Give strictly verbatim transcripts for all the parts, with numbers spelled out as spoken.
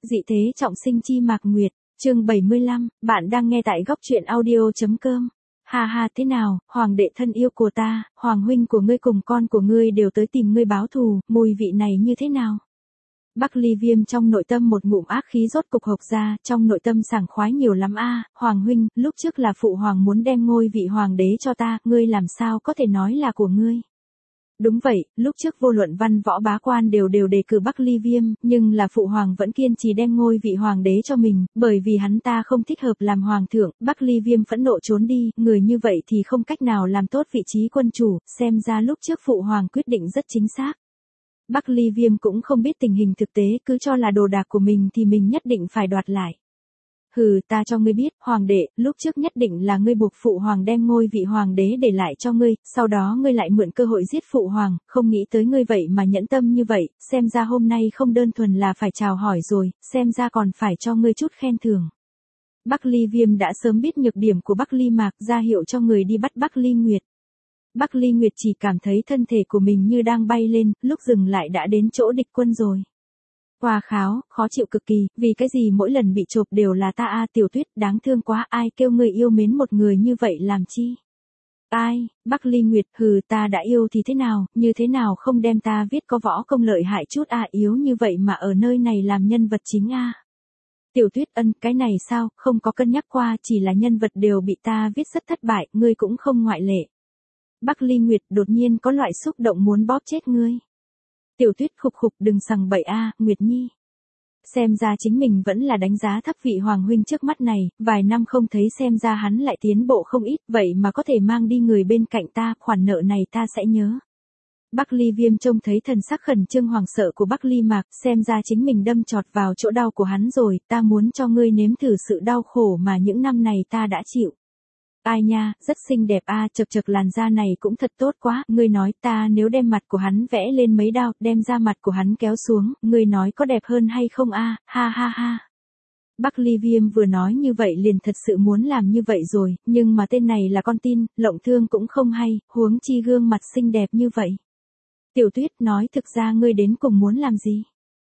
Dị thế trọng sinh chi Mạc Nguyệt, chương bảy mươi lăm, bạn đang nghe tại góc truyện audio.com. Ha ha, thế nào, hoàng đệ thân yêu của ta, hoàng huynh của ngươi cùng con của ngươi đều tới tìm ngươi báo thù, mùi vị này như thế nào? Bắc Ly Viêm trong nội tâm một ngụm ác khí rốt cục hộc ra, trong nội tâm sảng khoái nhiều lắm a, hoàng huynh, lúc trước là phụ hoàng muốn đem ngôi vị hoàng đế cho ta, ngươi làm sao có thể nói là của ngươi? Đúng vậy, lúc trước vô luận văn võ bá quan đều đều đề cử Bắc Ly Viêm, nhưng là phụ hoàng vẫn kiên trì đem ngôi vị hoàng đế cho mình, bởi vì hắn ta không thích hợp làm hoàng thượng. Bắc Ly Viêm phẫn nộ trốn đi, người như vậy thì không cách nào làm tốt vị trí quân chủ, xem ra lúc trước phụ hoàng quyết định rất chính xác. Bắc Ly Viêm cũng không biết tình hình thực tế, cứ cho là đồ đạc của mình thì mình nhất định phải đoạt lại. Hừ, ta cho ngươi biết, hoàng đệ, lúc trước nhất định là ngươi buộc phụ hoàng đem ngôi vị hoàng đế để lại cho ngươi, sau đó ngươi lại mượn cơ hội giết phụ hoàng, không nghĩ tới ngươi vậy mà nhẫn tâm như vậy, xem ra hôm nay không đơn thuần là phải chào hỏi rồi, xem ra còn phải cho ngươi chút khen thưởng. Bắc Ly Viêm đã sớm biết nhược điểm của Bắc Ly Mạc, ra hiệu cho người đi bắt Bắc Ly Nguyệt. Bắc Ly Nguyệt chỉ cảm thấy thân thể của mình như đang bay lên, lúc dừng lại đã đến chỗ địch quân rồi. Hoa kháo, khó chịu cực kỳ, vì cái gì mỗi lần bị chộp đều là ta a, Tiểu Tuyết, đáng thương quá, ai kêu người yêu mến một người như vậy làm chi? Ai, Bắc Ly Nguyệt, hừ, ta đã yêu thì thế nào, như thế nào không đem ta viết có võ công lợi hại chút a, yếu như vậy mà ở nơi này làm nhân vật chính a. Tiểu Tuyết, ân, cái này sao, không có cân nhắc qua, chỉ là nhân vật đều bị ta viết rất thất bại, ngươi cũng không ngoại lệ. Bắc Ly Nguyệt đột nhiên có loại xúc động muốn bóp chết ngươi. Tiểu Tuyết khục khục, đừng sằng bậy a, Nguyệt Nhi. Xem ra chính mình vẫn là đánh giá thấp vị hoàng huynh trước mắt này, vài năm không thấy xem ra hắn lại tiến bộ không ít, vậy mà có thể mang đi người bên cạnh ta, khoản nợ này ta sẽ nhớ. Bắc Ly Viêm trông thấy thần sắc khẩn trương hoàng sợ của Bắc Ly Mạc, xem ra chính mình đâm chọt vào chỗ đau của hắn rồi, ta muốn cho ngươi nếm thử sự đau khổ mà những năm này ta đã chịu. Ai nha, rất xinh đẹp a, chật chật làn da này cũng thật tốt quá, ngươi nói ta nếu đem mặt của hắn vẽ lên mấy đao, đem da mặt của hắn kéo xuống, ngươi nói có đẹp hơn hay không a, ha ha ha. Bắc Ly Viêm vừa nói như vậy liền thật sự muốn làm như vậy rồi, nhưng mà tên này là con tin, lộng thương cũng không hay, huống chi gương mặt xinh đẹp như vậy. Tiểu Tuyết nói thực ra ngươi đến cùng muốn làm gì?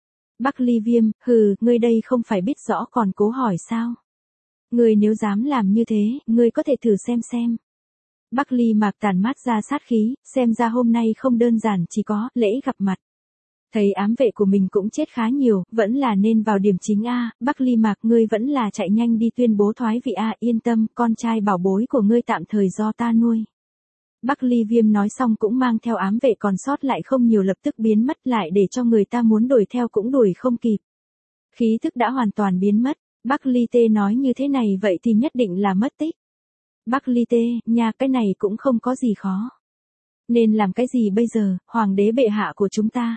Bắc Ly Viêm, hừ, ngươi đây không phải biết rõ còn cố hỏi sao? Ngươi nếu dám làm như thế, ngươi có thể thử xem xem. Bắc Ly Mạc tản mát ra sát khí, xem ra hôm nay không đơn giản chỉ có lễ gặp mặt. Thấy ám vệ của mình cũng chết khá nhiều, vẫn là nên vào điểm chính a, Bắc Ly Mạc ngươi vẫn là chạy nhanh đi tuyên bố thoái vị a, yên tâm, con trai bảo bối của ngươi tạm thời do ta nuôi. Bắc Ly Viêm nói xong cũng mang theo ám vệ còn sót lại không nhiều lập tức biến mất lại để cho người ta muốn đuổi theo cũng đuổi không kịp. Khí thức đã hoàn toàn biến mất. Bắc Ly Tê nói như thế này vậy thì nhất định là mất tích. Bắc Ly Tê, nha, cái này cũng không có gì khó. Nên làm cái gì bây giờ, hoàng đế bệ hạ của chúng ta?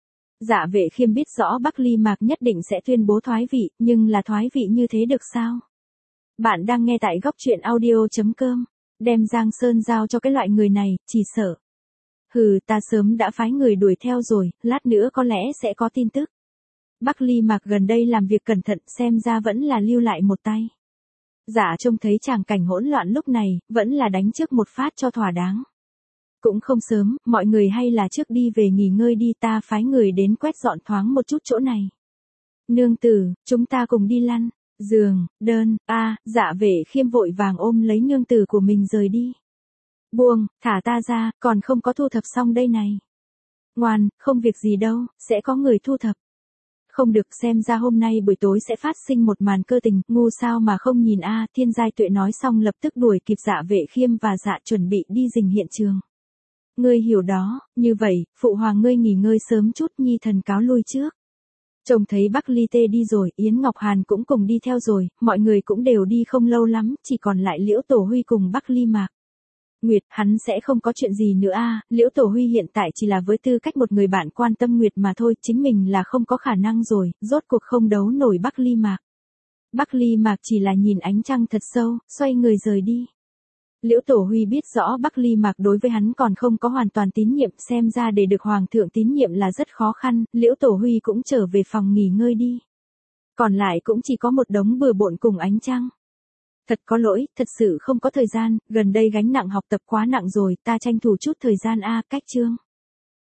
Dạ Vệ Khiêm biết rõ Bắc Ly Mạc nhất định sẽ tuyên bố thoái vị, nhưng là thoái vị như thế được sao? Bạn đang nghe tại góc truyện audio.com, đem Giang Sơn giao cho cái loại người này, chỉ sợ. Hừ, ta sớm đã phái người đuổi theo rồi, lát nữa có lẽ sẽ có tin tức. Bắc Ly Mạc gần đây làm việc cẩn thận, xem ra vẫn là lưu lại một tay. Dạ trông thấy tràng cảnh hỗn loạn lúc này, vẫn là đánh trước một phát cho thỏa đáng. Cũng không sớm, mọi người hay là trước đi về nghỉ ngơi đi, ta phái người đến quét dọn thoáng một chút chỗ này. Nương tử, chúng ta cùng đi lăn, giường, đơn, a, Dạ Vệ Khiêm vội vàng ôm lấy nương tử của mình rời đi. Buông, thả ta ra, còn không có thu thập xong đây này. Ngoan, không việc gì đâu, sẽ có người thu thập. Không được, xem ra hôm nay buổi tối sẽ phát sinh một màn cơ tình, ngu sao mà không nhìn a, Thiên Giai Tuệ nói xong lập tức đuổi kịp Dạ Vệ Khiêm và Dạ chuẩn bị đi dình hiện trường. Ngươi hiểu đó, như vậy, phụ hoàng ngươi nghỉ ngơi sớm chút, nhi thần cáo lui trước. Trông thấy Bắc Ly Tê đi rồi, Yến Ngọc Hàn cũng cùng đi theo rồi, mọi người cũng đều đi không lâu lắm, chỉ còn lại Liễu Tổ Huy cùng Bắc Ly Mạc. Nguyệt, hắn sẽ không có chuyện gì nữa a, Liễu Tổ Huy hiện tại chỉ là với tư cách một người bạn quan tâm Nguyệt mà thôi, chính mình là không có khả năng rồi, rốt cuộc không đấu nổi Bắc Ly Mạc. Bắc Ly Mạc chỉ là nhìn ánh trăng thật sâu, xoay người rời đi. Liễu Tổ Huy biết rõ Bắc Ly Mạc đối với hắn còn không có hoàn toàn tín nhiệm, xem ra để được hoàng thượng tín nhiệm là rất khó khăn, Liễu Tổ Huy cũng trở về phòng nghỉ ngơi đi. Còn lại cũng chỉ có một đống bừa bộn cùng ánh trăng. Thật có lỗi, thật sự không có thời gian, gần đây gánh nặng học tập quá nặng rồi, ta tranh thủ chút thời gian a, cách chương.